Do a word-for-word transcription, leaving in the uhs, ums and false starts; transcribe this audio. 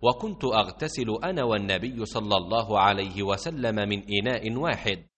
وكنت أغتسل أنا والنبي صلى الله عليه وسلم من إناء واحد،